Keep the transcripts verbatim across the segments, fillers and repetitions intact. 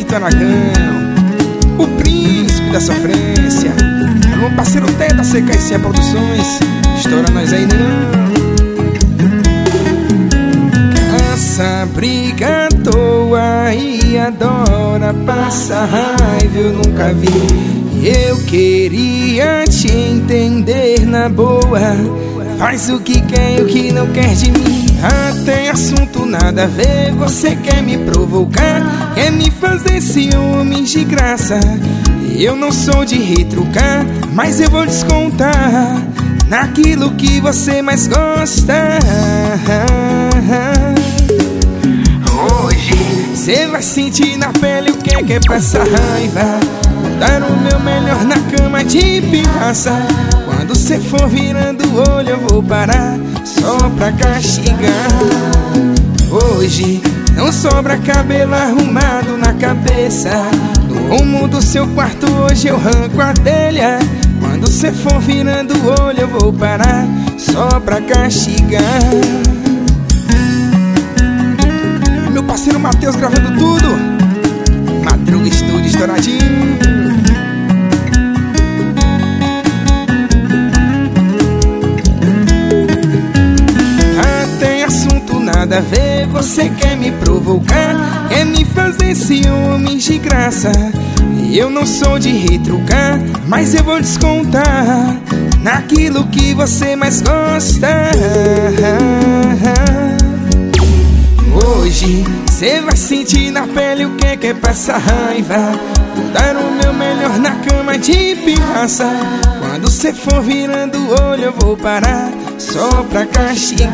Vitor Aragão, o príncipe da sofrência. Alô, parceiro Teta, C K C Produções. Estoura nós aí, não. Essa briga à toa e adora passar raiva, eu nunca vi. Eu queria te entender na boa. Faz o que quer e o que não quer de mim. Até assunto nada a ver, você quer me provocar, quer me fazer ciúmes de graça. Eu não sou de retrucar, mas eu vou descontar naquilo que você mais gosta. Hoje cê vai sentir na pele o que é que é passar raiva. Vou dar o meu melhor na cama de pirraça. Quando cê for virando o olho eu vou parar só pra castigar. Hoje não sobra cabelo arrumado na cabeça. No rumo do seu quarto hoje eu arranco a telha. Quando cê for virando o olho eu vou parar só pra castigar. Meu parceiro Matheus gravando tudo. Madruga Estúdio estouradinho. Até assunto nada a ver, você quer me provocar, quer me fazer ciúmes de graça. Eu não sou de retrucar, mas eu vou descontar naquilo que você mais gosta. Hoje cê vai sentir na pele o que é que é passar raiva. Vou dar o meu melhor na cama de pirraça. Quando cê for virando o olho eu vou parar só pra castigar.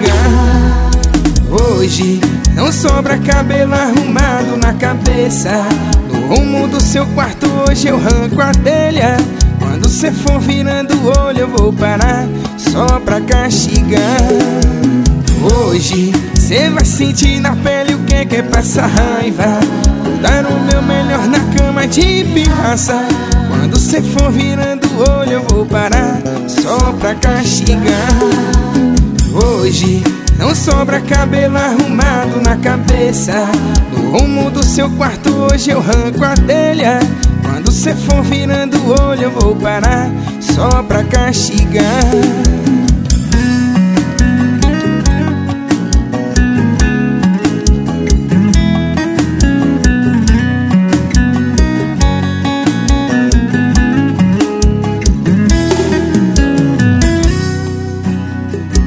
Hoje não sobra cabelo arrumado na cabeça. No rumo do seu quarto hoje eu arranco a telha. Quando cê for virando o olho eu vou parar só pra castigar. Hoje cê vai sentir na pele o que é que é passar raiva. Vou dar o meu melhor na cama de pirraça. Quando cê for virando o olho eu vou parar só pra castigar. Hoje não sobra cabelo arrumado na cabeça. No rumo do seu quarto hoje eu arranco a telha. Quando cê for virando o olho eu vou parar só pra castigar.